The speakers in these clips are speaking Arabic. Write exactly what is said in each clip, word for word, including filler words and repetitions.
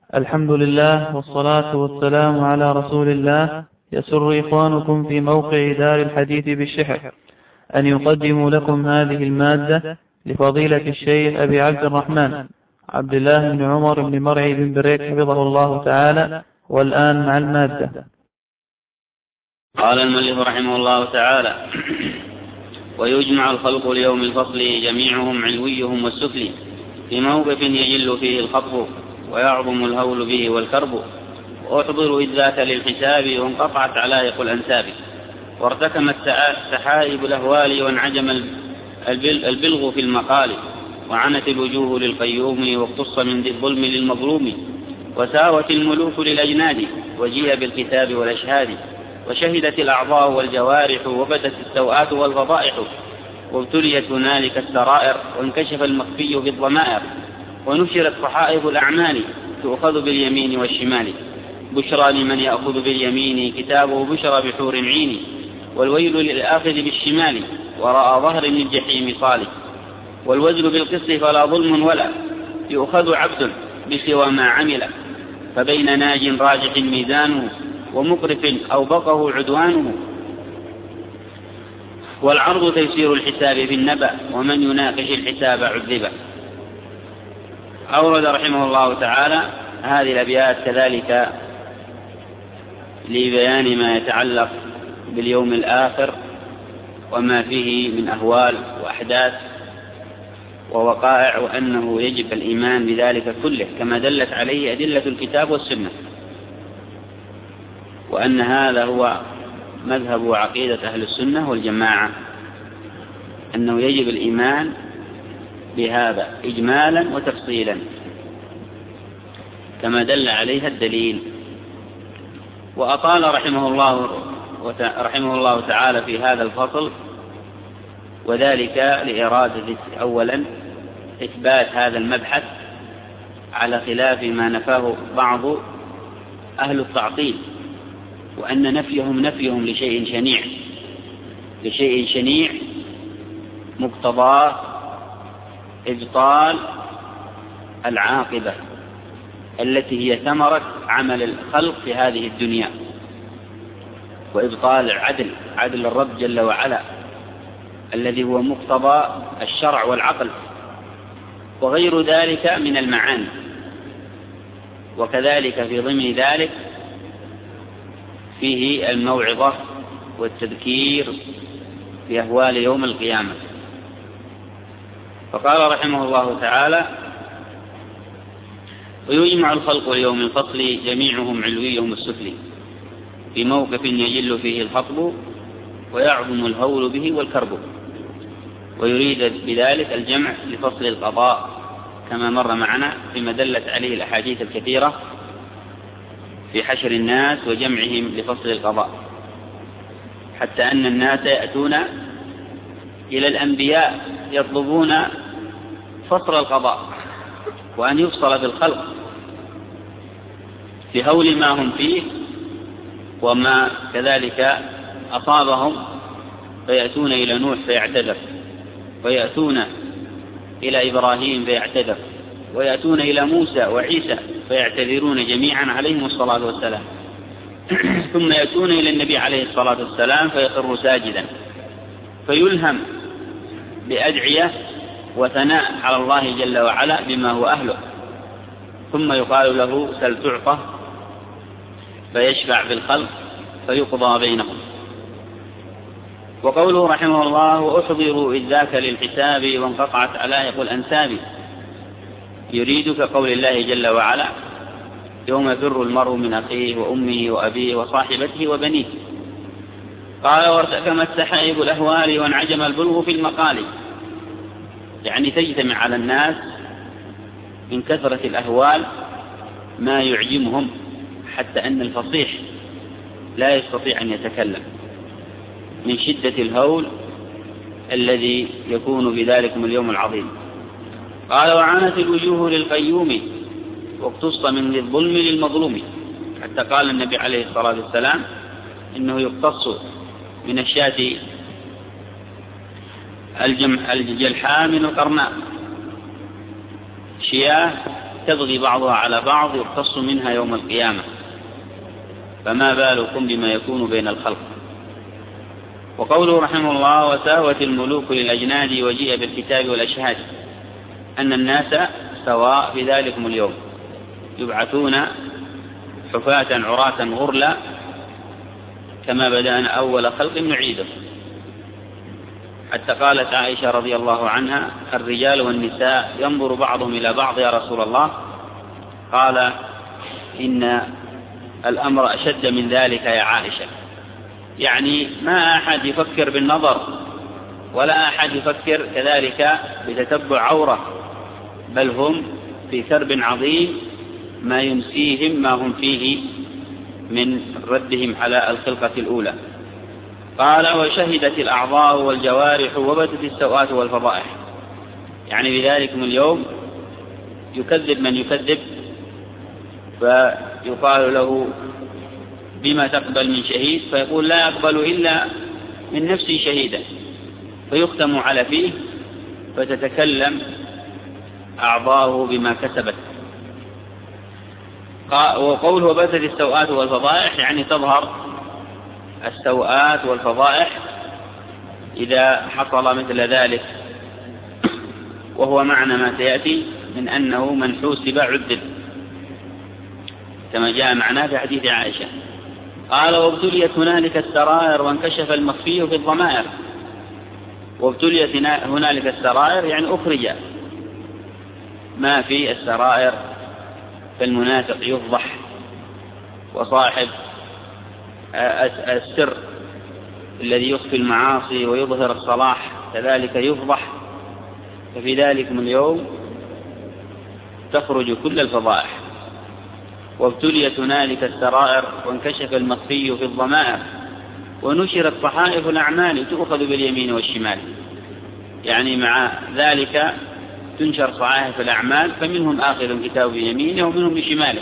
الحمد لله والصلاة والسلام على رسول الله. يسر إخوانكم في موقع دار الحديث بالشحر أن يقدموا لكم هذه المادة لفضيلة الشيخ أبي عبد الرحمن عبد الله بن عمر بن مرعي بن بريك حفظه الله تعالى. والآن مع المادة. قال المؤلف رحمه الله تعالى: ويجمع الخلق ليوم الفصل جميعهم علويهم والسفلي في موقف يجل فيه الخطب ويعظم الهول به والكرب، وأحضر إذ ذاك للحساب وانقطعت علائق الأنساب، وارتكمت سحائب الأهوال وانعجم البلغ في المقال، وعنت الوجوه للقيوم واقتص من ذي الظلم للمظلوم، وساوت الملوك للأجناد وجيء بالكتاب والأشهاد، وشهدت الأعضاء والجوارح وبدت السوءات والفضائح، وابتليت هنالك السرائر وانكشف المخفي في الضمائر، ونشرت صحائف الأعمال تؤخذ باليمين والشمال، بشرى لمن يأخذ باليمين كتابه بشرى بحور عين، والويل للآخذ بالشمال وراء ظهر الجحيم صالح، والوزن بالقسط فلا ظلم ولا يؤخذ عبد بسوى ما عمل، فبين ناج راجح ميزانه ومقرف أوبقه عدوانه، والعرض تيسير الحساب في النبأ ومن يناقش الحساب عذبه. أورد رحمه الله تعالى هذه الأبيات كذلك لبيان ما يتعلق باليوم الآخر وما فيه من أهوال وأحداث ووقائع، وأنه يجب الإيمان بذلك كله كما دلت عليه أدلة الكتاب والسنة، وأن هذا هو مذهب وعقيدة أهل السنة والجماعة، أنه يجب الإيمان بهذا إجمالا وتفصيلا كما دل عليها الدليل. وأطال رحمه الله رحمه الله تعالى في هذا الفصل، وذلك لإرادة أولا إثبات هذا المبحث على خلاف ما نفاه بعض أهل التعطيل، وأن نفيهم نفيهم لشيء شنيع لشيء شنيع مقتضاه إبطال العاقبة التي هي ثمرة عمل الخلق في هذه الدنيا، وإبطال العدل عدل الرب جل وعلا الذي هو مقتضى الشرع والعقل، وغير ذلك من المعاني. وكذلك في ضمن ذلك فيه الموعظة والتذكير بأهوال يوم القيامة. فقال رحمه الله تعالى: ويجمع الخلق ليوم الفصل جميعهم علويهم السفلي في موقف يجل فيه الخطب ويعظم الهول به والكرب، ويريد بذلك الجمع لفصل القضاء كما مر معنا فيما دلت عليه الأحاديث الكثيرة في حشر الناس وجمعهم لفصل القضاء، حتى أن الناس يأتون إلى الأنبياء يطلبون فصل القضاء وأن يفصل بالخلق في هول ما هم فيه وما كذلك أصابهم، فيأتون إلى نوح فيعتذر، ويأتون إلى إبراهيم فيعتذر، ويأتون إلى موسى وعيسى فيعتذرون جميعا عليهم الصلاة والسلام، ثم يأتون إلى النبي عليه الصلاة والسلام فيخر ساجدا فيلهم بأدعية وثناء على الله جل وعلا بما هو أهله، ثم يقال له سل تعطى فيشفع بالخلق فيقضى بينهم. وقوله رحمه الله: وأحضروا إذ ذاك للحساب وانقطعت علائق الأنساب، يريد كقول الله جل وعلا: يوم يفر المرء من أخيه وأمه وأبيه وصاحبته وبنيه. قال: وارتكمت سحائب الأهوال وانعجم البلغ في المقال، يعني تجتمع على الناس من كثرة الأهوال ما يعجمهم، حتى أن الفصيح لا يستطيع أن يتكلم من شدة الهول الذي يكون بذلكم اليوم العظيم. قال: وعانت الوجوه للقيوم واقتص من الظلم للمظلوم، حتى قال النبي عليه الصلاة والسلام إنه يقتص من الشاة الجلحاء من القرناء، شياه تبغي بعضها على بعض يقتص منها يوم القيامة، فما بالكم بما يكون بين الخلق. وقوله رحمه الله: وساوت الملوك للأجناد وجيء بالكتاب والأشهاد، أن الناس سواء في ذلكم اليوم، يبعثون حفاة عراة غرلا كما بدأنا أول خلق نعيده. حتى قالت عائشة رضي الله عنها: الرجال والنساء ينظر بعضهم إلى بعض يا رسول الله. قال: إن الأمر أشد من ذلك يا عائشة، يعني ما أحد يفكر بالنظر ولا أحد يفكر كذلك بتتبع عورة، بل هم في كرب عظيم ما ينسيهم ما هم فيه من ردهم على الخلقة الأولى. قال: وشهدت الأعضاء والجوارح وبدت السوءات والفضائح، يعني بذلكم اليوم يكذب من يكذب، فيقال له: بما تقبل من شهيد؟ فيقول: لا أقبل إلا من نفسي شهيدا، فيختم على فيه فتتكلم أعضاؤه بما كسبت. وقوله وبدت السوءات والفضائح يعني تظهر السوءات والفضائح إذا حصل مثل ذلك، وهو معنى ما سيأتي من أنه من حوسب عذب كما جاء معناه في حديث عائشة. قال: وابتليت هنالك السرائر وانكشف المخفي في الضمائر. وابتليت هنالك السرائر يعني أخرج ما في السرائر، فالمنافق يفضح، وصاحب السر الذي يخفي المعاصي ويظهر الصلاح كذلك يفضح. ففي ذلكم اليوم تخرج كل الفضائح. وابتليت هنالك السرائر وانكشف المخفي في الضمائر ونشرت صحائف الأعمال تؤخذ باليمين والشمال، يعني مع ذلك تنشر صحائف الأعمال، فمنهم آخذ كتاب بيمينه ومنهم بشماله،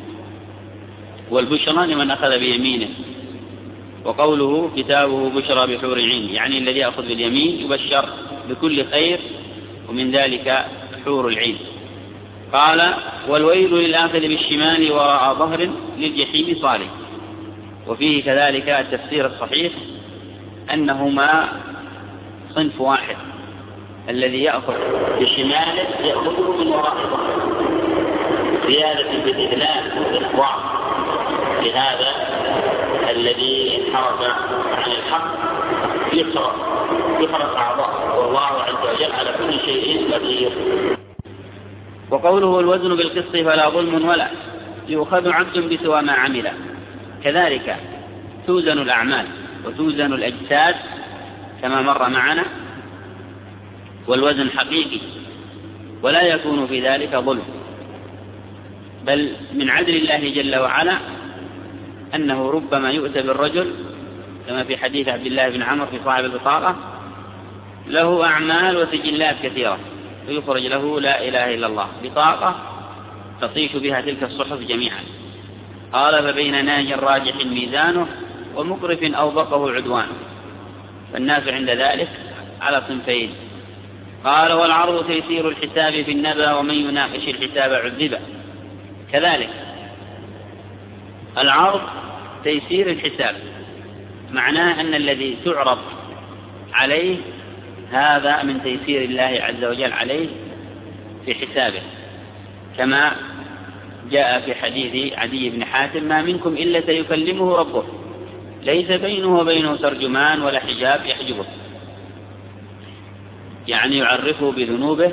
والبشرى لمن أخذ بيمينه. وقوله كتابه بشرى بحور عين، يعني الذي يأخذ باليمين يبشر بكل خير، ومن ذلك حور العين. قال: والويل للآخذ بالشمال وراء ظهر للجحيم صالح. وفيه كذلك التفسير الصحيح أنهما صنف واحد، الذي يأخذ بشماله يأخذه من وراء ظهره، زيادة بالإذلال والإخضاع لهذا الذي انحرف عن الحق يحرق يحرق أعضاء، والله عز وجل على كل شيء قدير. وقوله: الوزن بالقسط فلا ظلم ولا يؤخذ عبد بسوى ما عمل. كذلك توزن الأعمال وتوزن الأجساد كما مر معنا، والوزن حقيقي ولا يكون في ذلك ظلم، بل من عدل الله جل وعلا أنه ربما يؤتى بالرجل كما في حديث عبد الله بن عمر في صاحب البطاقة، له أعمال وسجلات كثيرة، ويخرج له لا إله إلا الله بطاقة تطيش بها تلك الصحف جميعا. قال: فبين ناج راجح ميزانه ومقرف أوبقه عدوانه. فالناس عند ذلك على صنفين. قال: والعرض تيسير الحساب في النبأ، ومن يناقش الحساب عذب. كذلك العرض تيسير الحساب، معناه أن الذي تعرض عليه هذا من تيسير الله عز وجل عليه في حسابه، كما جاء في حديث عدي بن حاتم: ما منكم إلا سيكلمه ربه ليس بينه وبينه ترجمان ولا حجاب يحجبه، يعني يعرفه بذنوبه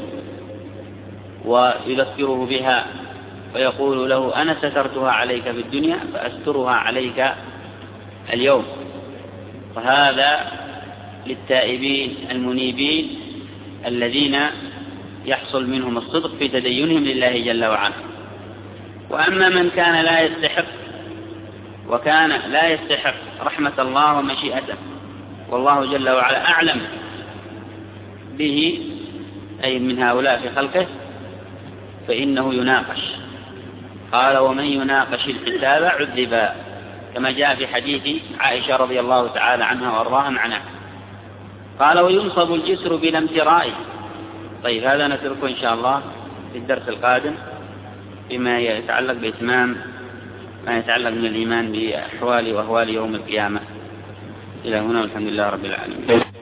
ويذكره بها، ويقول له: أنا سترتها عليك في الدنيا فأسترها عليك اليوم. وهذا للتائبين المنيبين الذين يحصل منهم الصدق في تدينهم لله جل وعلا. وأما من كان لا يستحق وكان لا يستحق رحمة الله ومشيئته، والله جل وعلا أعلم به، أي من هؤلاء في خلقه، فإنه يناقش. قال: ومن يناقش الحساب عذب، كما جاء في حديث عائشة رضي الله تعالى عنها وأرضاها معناه. قال: وينصب الجسر بلا امتراء. طيب، هذا نتركه إن شاء الله في الدرس القادم، فيما يتعلق بإتمام ما يتعلق من الإيمان بأحوال وأهوال يوم القيامة. إلى هنا والحمد لله رب العالمين.